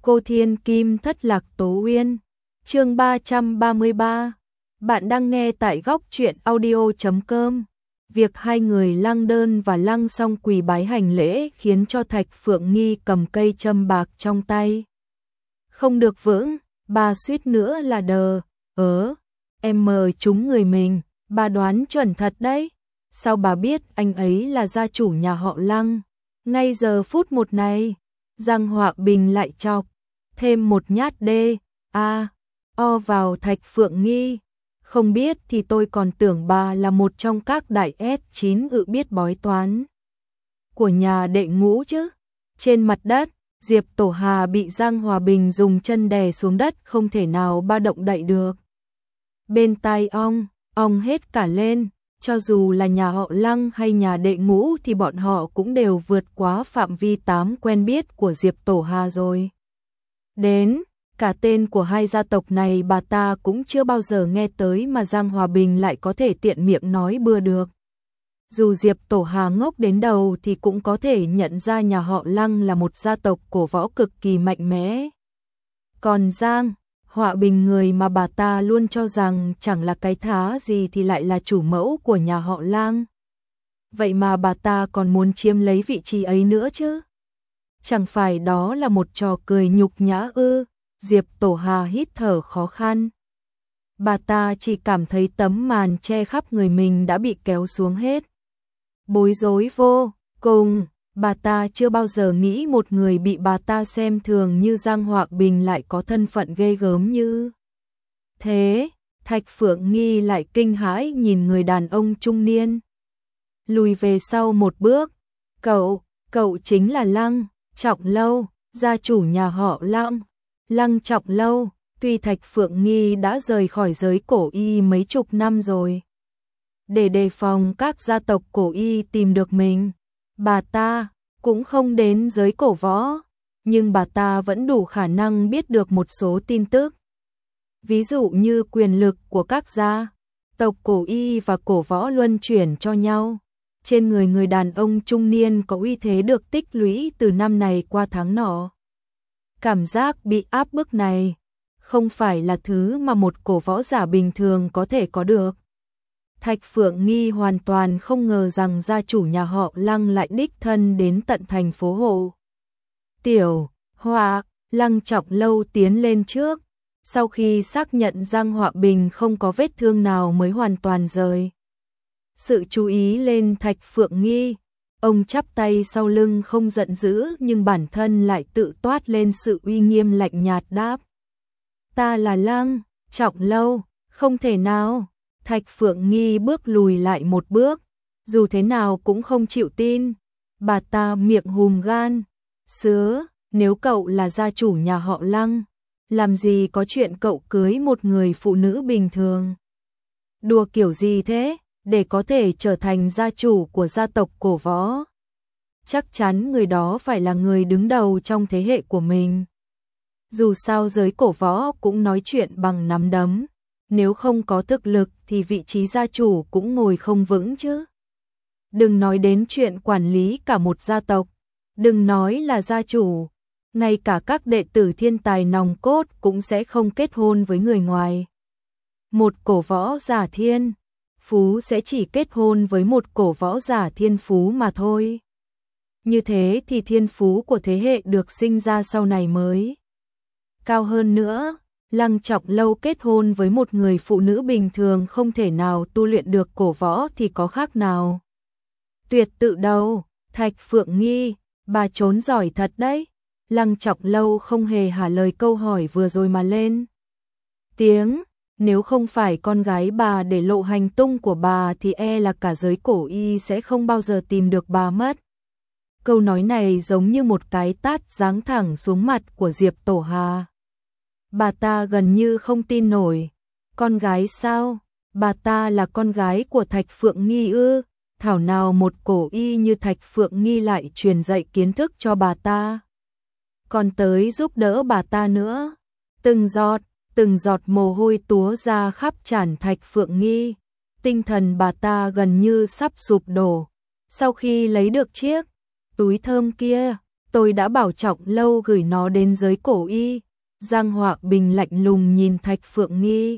Cô Thiên Kim thất lạc Tố Uyên. Chương 333. Bạn đang nghe tại góc truyện audio.com. Việc hai người Lăng Đơn và Lăng Song quỳ bái hành lễ khiến cho Thạch Phượng Nghi cầm cây châm bạc trong tay không được vững, bà suýt nữa là đờ. Em mời chúng người mình, bà đoán chuẩn thật đấy. Sao bà biết anh ấy là gia chủ nhà họ Lăng? Ngay giờ phút một này, Giang Họa Bình lại chọc thêm một nhát o vào Thạch Phượng Nghi. Không biết thì tôi còn tưởng bà là một trong các đại S9 biết bói toán của nhà đệ Ngũ chứ. Trên mặt đất, Diệp Tổ Hà bị Giang Hòa Bình dùng chân đè xuống đất, không thể nào ba động đậy được. Bên tai ong hết cả lên. Cho dù là nhà họ Lăng hay nhà đệ Ngũ thì bọn họ cũng đều vượt quá phạm vi quen biết của Diệp Tổ Hà rồi. Đến cả tên của hai gia tộc này bà ta cũng chưa bao giờ nghe tới, mà Giang Hòa Bình lại có thể tiện miệng nói bừa được. Dù Diệp Tổ Hà ngốc đến đầu thì cũng có thể nhận ra nhà họ Lăng là một gia tộc cổ võ cực kỳ mạnh mẽ. Còn Giang Họa Bình, người mà bà ta luôn cho rằng chẳng là cái thá gì, thì lại là chủ mẫu của nhà họ Lăng. Vậy mà bà ta còn muốn chiếm lấy vị trí ấy nữa chứ? Chẳng phải đó là một trò cười nhục nhã ư? Diệp Tổ Hà hít thở khó khăn. Bà ta chỉ cảm thấy tấm màn che khắp người mình đã bị kéo xuống hết. Bối rối vô cùng. Bà ta chưa bao giờ nghĩ một người bị bà ta xem thường như Giang Họa Bình lại có thân phận ghê gớm như thế. Thạch Phượng Nghi lại kinh hãi nhìn người đàn ông trung niên, lùi về sau một bước. Cậu chính là Lăng Trọng Lâu, gia chủ nhà họ Lăng, Lăng Trọng Lâu. Tuy Thạch Phượng Nghi đã rời khỏi giới cổ y mấy chục năm rồi, để đề phòng các gia tộc cổ y tìm được mình, bà ta cũng không đến giới cổ võ, nhưng bà ta vẫn đủ khả năng biết được một số tin tức. Ví dụ như quyền lực của các gia tộc cổ y và cổ võ luân chuyển cho nhau. Trên người đàn ông trung niên có uy thế được tích lũy từ năm này qua tháng nọ. Cảm giác bị áp bức này không phải là thứ mà một cổ võ giả bình thường có thể có được. Thạch Phượng Nghi hoàn toàn không ngờ rằng gia chủ nhà họ Lăng lại đích thân đến tận thành phố Hộ Tiểu Họa. Lăng Trọng Lâu tiến lên trước, sau khi xác nhận Giang Họa Bình không có vết thương nào mới hoàn toàn rời sự chú ý lên Thạch Phượng Nghi. Ông chắp tay sau lưng, không giận dữ nhưng bản thân lại tự toát lên sự uy nghiêm, lạnh nhạt đáp: Ta là Lăng Trọng Lâu. Không thể nào. Thạch Phượng Nghi bước lùi lại một bước, dù thế nào cũng không chịu tin. Bà ta miệng hùm gan: Nếu cậu là gia chủ nhà họ Lăng, làm gì có chuyện cậu cưới một người phụ nữ bình thường? Đùa kiểu gì thế? Để có thể trở thành gia chủ của gia tộc cổ võ, chắc chắn người đó phải là người đứng đầu trong thế hệ của mình. Dù sao giới cổ võ cũng nói chuyện bằng nắm đấm, nếu không có thực lực thì vị trí gia chủ cũng ngồi không vững chứ. Đừng nói đến chuyện quản lý cả một gia tộc, đừng nói là gia chủ, ngay cả các đệ tử thiên tài nòng cốt cũng sẽ không kết hôn với người ngoài. Một cổ võ giả thiên phú sẽ chỉ kết hôn với một cổ võ giả thiên phú mà thôi. Như thế thì thiên phú của thế hệ được sinh ra sau này mới cao hơn nữa. Lăng Trọng Lâu kết hôn với một người phụ nữ bình thường không thể nào tu luyện được cổ võ thì có khác nào tuyệt tự đâu. Thạch Phượng Nghi, bà trốn giỏi thật đấy. Lăng Trọng Lâu không hề hả lời câu hỏi vừa rồi mà lên tiếng: Nếu không phải con gái bà để lộ hành tung của bà thì e là cả giới cổ y sẽ không bao giờ tìm được bà mất. Câu nói này giống như một cái tát giáng thẳng xuống mặt của Diệp Tổ Hà. Bà ta gần như không tin nổi. Con gái sao? Bà ta là con gái của Thạch Phượng Nghi ư? Thảo nào một cổ y như Thạch Phượng Nghi lại truyền dạy kiến thức cho bà ta, còn tới giúp đỡ bà ta nữa. Từng giọt mồ hôi túa ra khắp trán Thạch Phượng Nghi. Tinh thần bà ta gần như sắp sụp đổ. Sau khi lấy được chiếc túi thơm kia, Tôi đã bảo Trọng Lâu gửi nó đến giới cổ y. Giang Họa Bình lạnh lùng nhìn Thạch Phượng Nghi.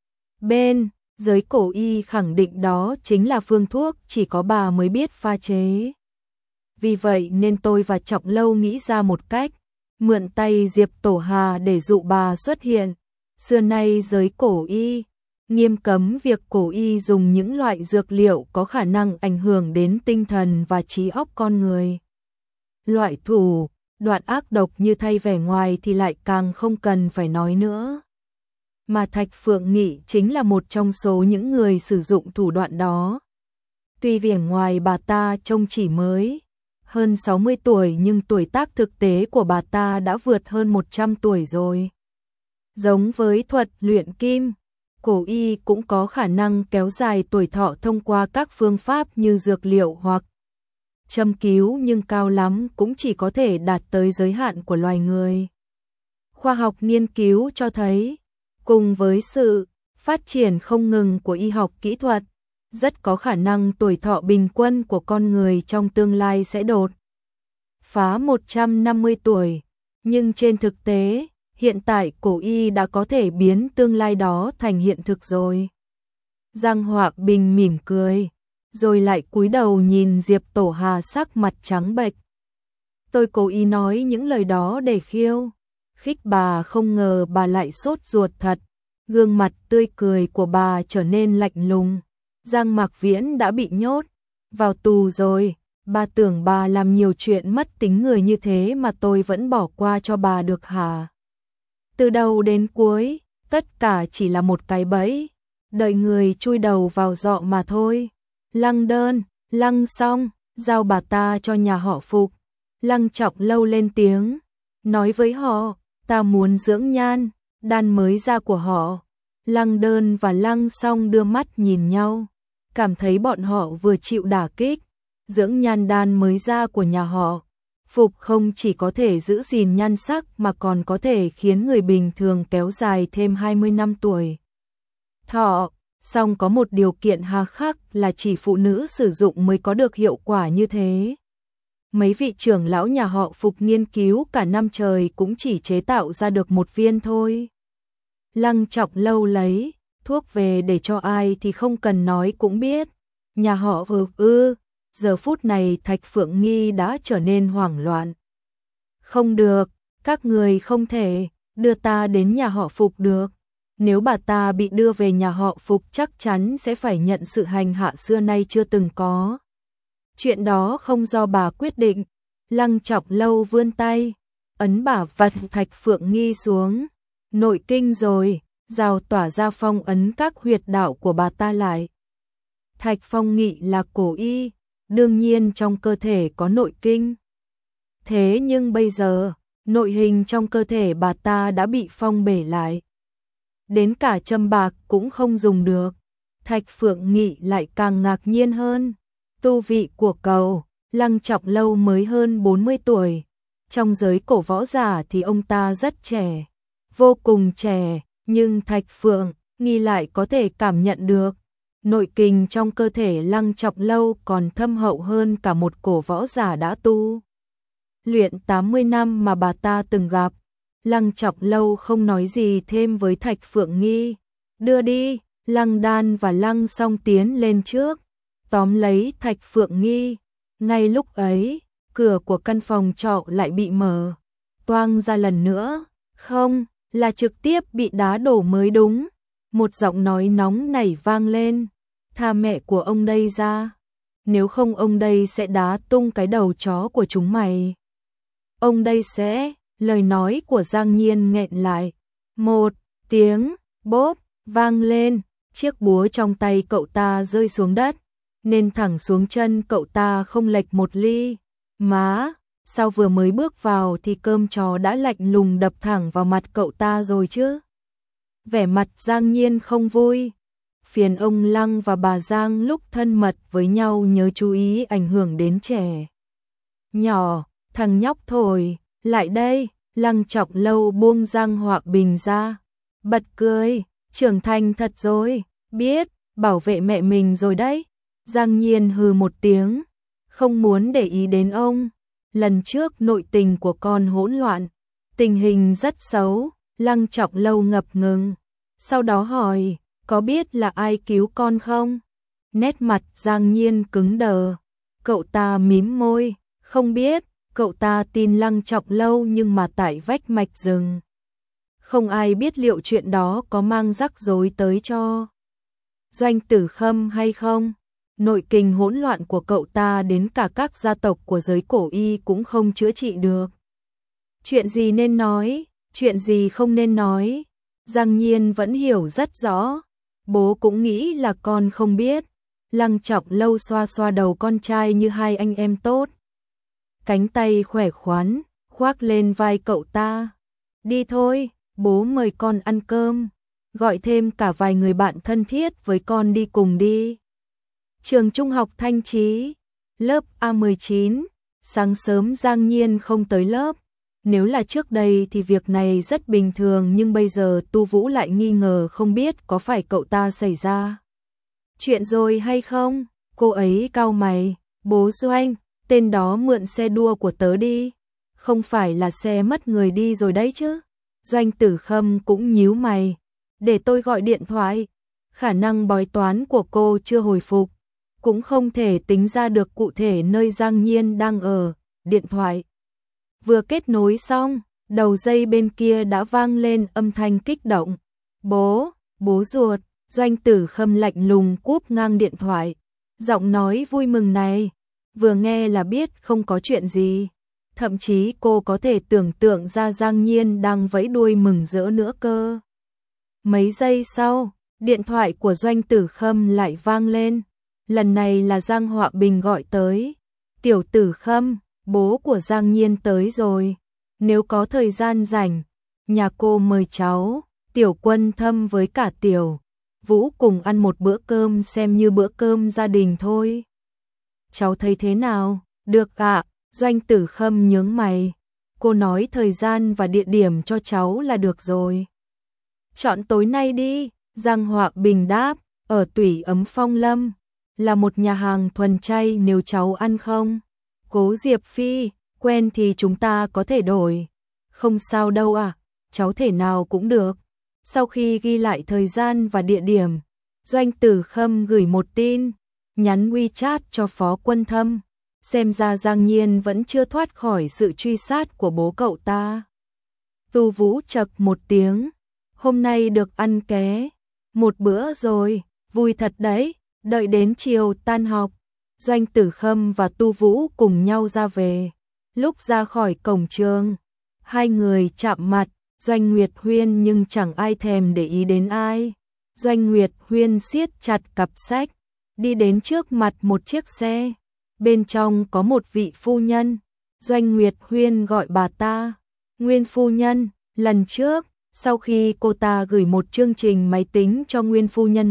Bên giới cổ y khẳng định đó chính là phương thuốc chỉ có bà mới biết pha chế. Vì vậy nên tôi và Trọng Lâu nghĩ ra một cách, mượn tay Diệp Tổ Hà để dụ bà xuất hiện. Xưa nay giới cổ y nghiêm cấm việc cổ y dùng những loại dược liệu có khả năng ảnh hưởng đến tinh thần và trí óc con người. Loại thủ đoạn ác độc như thay vẻ ngoài thì lại càng không cần phải nói nữa. Mà Thạch Phượng Nghị chính là một trong số những người sử dụng thủ đoạn đó. Tuy vẻ ngoài bà ta trông chỉ mới hơn 60 tuổi nhưng tuổi tác thực tế của bà ta đã vượt hơn 100 tuổi rồi. Giống với thuật luyện kim, cổ y cũng có khả năng kéo dài tuổi thọ thông qua các phương pháp như dược liệu hoặc châm cứu, nhưng cao lắm cũng chỉ có thể đạt tới giới hạn của loài người. Khoa học nghiên cứu cho thấy, cùng với sự phát triển không ngừng của y học kỹ thuật, rất có khả năng tuổi thọ bình quân của con người trong tương lai sẽ đột phá 150 tuổi. Nhưng trên thực tế, hiện tại cổ y đã có thể biến tương lai đó thành hiện thực rồi. Giang Họa Bình mỉm cười, rồi lại cúi đầu nhìn Diệp Tổ Hà sắc mặt trắng bệch. Tôi cố ý nói những lời đó để khiêu khích bà, không ngờ bà lại sốt ruột thật. Gương mặt tươi cười của bà trở nên lạnh lùng. Giang Mạc Viễn đã bị nhốt vào tù rồi. Bà tưởng bà làm nhiều chuyện mất tính người như thế mà tôi vẫn bỏ qua cho bà được hả? Từ đầu đến cuối, tất cả chỉ là một cái bẫy, đợi người chui đầu vào giọ mà thôi. Lăng đơn, lăng xong, giao bà ta cho nhà họ Phục. Lăng Trọng Lâu lên tiếng, nói với họ, ta muốn dưỡng nhan đan mới ra của họ. Lăng đơn và lăng xong đưa mắt nhìn nhau, cảm thấy bọn họ vừa chịu đả kích. Dưỡng nhan đan mới ra của nhà họ Phục không chỉ có thể giữ gìn nhan sắc mà còn có thể khiến người bình thường kéo dài thêm 20 năm tuổi thọ. Song có một điều kiện hà khắc là chỉ phụ nữ sử dụng mới có được hiệu quả như thế. Mấy vị trưởng lão nhà họ Phục nghiên cứu cả năm trời cũng chỉ chế tạo ra được một viên thôi. Lăng Trọng Lâu lấy thuốc về để cho ai thì không cần nói cũng biết. Nhà họ Phục Giờ phút này Thạch Phượng Nghi đã trở nên hoảng loạn. Không được, các người không thể đưa ta đến nhà họ Phục được. Nếu bà ta bị đưa về nhà họ Phục chắc chắn sẽ phải nhận sự hành hạ xưa nay chưa từng có. Chuyện đó không do bà quyết định. Lăng Trọng Lâu vươn tay, ấn bả vặt Thạch Phượng Nghi xuống. Nội kinh rồi, rào tỏa ra phong ấn các huyệt đạo của bà ta lại. Thạch Phong Nghị là cổ y, đương nhiên trong cơ thể có nội kinh. Thế nhưng bây giờ, nội hình trong cơ thể bà ta đã bị phong bể lại. Đến cả châm bạc cũng không dùng được. Thạch Phượng Nghị lại càng ngạc nhiên hơn. Tu vị của cậu, Lăng Trọng Lâu mới hơn 40 tuổi. Trong giới cổ võ giả thì ông ta rất trẻ, vô cùng trẻ, nhưng Thạch Phượng Nghi lại có thể cảm nhận được. Nội kình trong cơ thể Lăng Trọng Lâu còn thâm hậu hơn cả một cổ võ giả đã tu luyện 80 năm mà bà ta từng gặp. Lăng Trọng Lâu không nói gì thêm với Thạch Phượng Nghi. Đưa đi, Lăng Đan và Lăng Song tiến lên trước, tóm lấy Thạch Phượng Nghi. Ngay lúc ấy, cửa của căn phòng trọ lại bị mở toang ra lần nữa. Không, là trực tiếp bị đá đổ mới đúng. Một giọng nói nóng nảy vang lên. Tha mẹ của ông đây ra, nếu không ông đây sẽ đá tung cái đầu chó của chúng mày. Ông đây sẽ, lời nói của Giang Nhiên nghẹn lại. Một tiếng bốp vang lên, chiếc búa trong tay cậu ta rơi xuống đất, nên thẳng xuống chân cậu ta không lệch một ly. Má, sao vừa mới bước vào thì cơm chó đã lạnh lùng đập thẳng vào mặt cậu ta rồi chứ? Vẻ mặt Giang Nhiên không vui. Phiền ông Lăng và bà Giang lúc thân mật với nhau nhớ chú ý ảnh hưởng đến trẻ nhỏ. Thằng nhóc thổi, lại đây. Lăng Trọng Lâu buông Giang Họa Bình ra, bật cười, trưởng thành thật rồi, biết bảo vệ mẹ mình rồi đấy. Giang Nhiên hừ một tiếng, không muốn để ý đến ông lần trước nội tình của con hỗn loạn, tình hình rất xấu, Lăng Trọng Lâu ngập ngừng. Sau đó hỏi, có biết là ai cứu con không? Nét mặt Giang Nhiên cứng đờ. Cậu ta mím môi, không biết, cậu ta tin Lăng Trọng Lâu nhưng mà tại vách mạch rừng. Không ai biết liệu chuyện đó có mang rắc rối tới cho Doanh Tử Khâm hay không. Nội kình hỗn loạn của cậu ta đến cả các gia tộc của giới cổ y cũng không chữa trị được. Chuyện gì nên nói, chuyện gì không nên nói, Giang Nhiên vẫn hiểu rất rõ. Bố cũng nghĩ là con không biết. Lăng Trọng Lâu xoa xoa đầu con trai như hai anh em tốt. Cánh tay khỏe khoắn, khoác lên vai cậu ta. Đi thôi, bố mời con ăn cơm. Gọi thêm cả vài người bạn thân thiết với con đi cùng đi. Trường Trung học Thanh Chí, lớp A19, sáng sớm Giang Nhiên không tới lớp. Nếu là trước đây thì việc này rất bình thường, nhưng bây giờ Tu Vũ lại nghi ngờ không biết có phải cậu ta xảy ra chuyện rồi hay không. Cô ấy cau mày, bố Doanh, tên đó mượn xe đua của tớ đi. Không phải là xe mất người đi rồi đấy chứ. Doanh Tử Khâm cũng nhíu mày, để tôi gọi điện thoại. Khả năng bói toán của cô chưa hồi phục, cũng không thể tính ra được cụ thể nơi Giang Nhiên đang ở. Điện thoại vừa kết nối xong, đầu dây bên kia đã vang lên âm thanh kích động. Bố ruột. Doanh Tử Khâm lạnh lùng cúp ngang điện thoại. Giọng nói vui mừng này, vừa nghe là biết không có chuyện gì. Thậm chí cô có thể tưởng tượng ra Giang Nhiên đang vẫy đuôi mừng rỡ nữa cơ. Mấy giây sau, điện thoại của Doanh Tử Khâm lại vang lên. Lần này là Giang Họa Bình gọi tới. Tiểu Tử Khâm, bố của Giang Nhiên tới rồi. Nếu có thời gian rảnh, nhà cô mời cháu, Tiểu Quân Thâm với cả Tiểu Vũ cùng ăn một bữa cơm, xem như bữa cơm gia đình thôi. Cháu thấy thế nào? Được ạ. Doanh Tử Khâm nhướng mày. Cô nói thời gian và địa điểm cho cháu là được rồi. Chọn tối nay đi. Giang Họa Bình đáp. Ở Tủy Ấm Phong Lâm, là một nhà hàng thuần chay, nếu cháu ăn không? Cố Diệp Phi, quen thì chúng ta có thể đổi. Không sao đâu à, cháu thể nào cũng được. Sau khi ghi lại thời gian và địa điểm, Doanh Tử Khâm gửi một tin, nhắn WeChat cho Phó Quân Thâm. Xem ra Giang Nhiên vẫn chưa thoát khỏi sự truy sát của bố cậu ta. Tu Vũ chậc một tiếng, hôm nay được ăn ké một bữa rồi, vui thật đấy. Đợi đến chiều tan học, Doanh Tử Khâm và Tu Vũ cùng nhau ra về. Lúc ra khỏi cổng trường, hai người chạm mặt. Doanh Nguyệt Huyên nhưng chẳng ai thèm để ý đến ai. Doanh Nguyệt Huyên siết chặt cặp sách, đi đến trước mặt một chiếc xe. Bên trong có một vị phu nhân. Doanh Nguyệt Huyên gọi bà ta Nguyên phu nhân. Lần trước, sau khi cô ta gửi một chương trình máy tính cho Nguyên phu nhân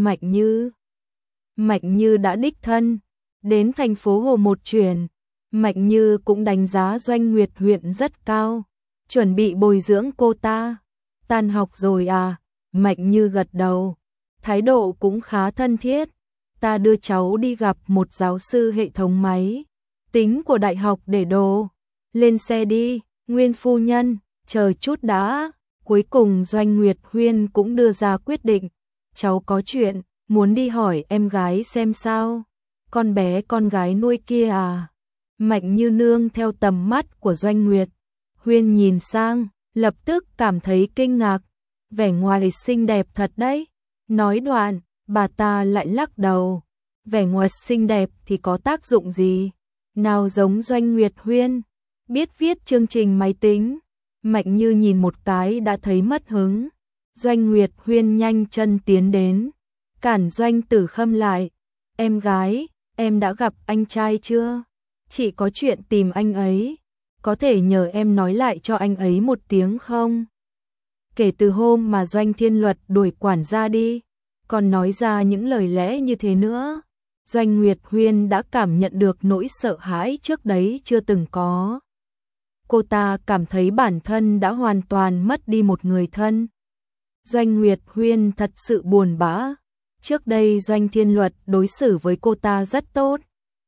Mạnh Như đã đích thân đến thành phố Hồ một chuyến. Mạnh Như cũng đánh giá Doanh Nguyệt Huyên rất cao, chuẩn bị bồi dưỡng cô ta. Tan học rồi à? Mạnh Như gật đầu, thái độ cũng khá thân thiết. Ta đưa cháu đi gặp một giáo sư hệ thống máy tính của đại học để đồ. Lên xe đi, Nguyên phu nhân, chờ chút đã. Cuối cùng Doanh Nguyệt Huyên cũng đưa ra quyết định. Cháu có chuyện, muốn đi hỏi em gái xem sao. Con bé con gái nuôi kia à? Mạnh Như nương theo tầm mắt của Doanh Nguyệt Huyên nhìn sang, lập tức cảm thấy kinh ngạc. Vẻ ngoài xinh đẹp thật đấy. Nói đoạn, bà ta lại lắc đầu. Vẻ ngoài xinh đẹp thì có tác dụng gì? Nào giống Doanh Nguyệt Huyên, biết viết chương trình máy tính. Mạnh Như nhìn một cái đã thấy mất hứng. Doanh Nguyệt Huyên nhanh chân tiến đến, cản Doanh Tử Khâm lại. Em gái, em đã gặp anh trai chưa? Chị có chuyện tìm anh ấy. Có thể nhờ em nói lại cho anh ấy một tiếng không? Kể từ hôm mà Doanh Thiên Luật đuổi quản gia đi, còn nói ra những lời lẽ như thế nữa. Doanh Nguyệt Huyên đã cảm nhận được nỗi sợ hãi trước đấy chưa từng có. Cô ta cảm thấy bản thân đã hoàn toàn mất đi một người thân. Doanh Nguyệt Huyên thật sự buồn bã. Trước đây Doanh Thiên Luật đối xử với cô ta rất tốt.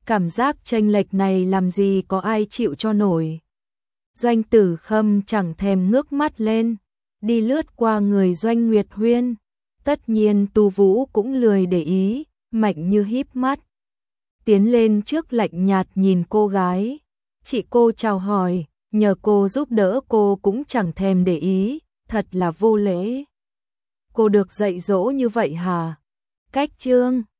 cảm giác chênh lệch này làm gì có ai chịu cho nổi. Doanh Tử Khâm chẳng thèm ngước mắt lên, đi lướt qua người Doanh Nguyệt Huyên. Tất nhiên Tu Vũ cũng lười để ý, Mạnh Như híp mắt tiến lên trước lạnh nhạt nhìn cô gái. Chị cô chào hỏi, nhờ cô giúp đỡ cô cũng chẳng thèm để ý, thật là vô lễ. Cô được dạy dỗ như vậy hả? Cách chương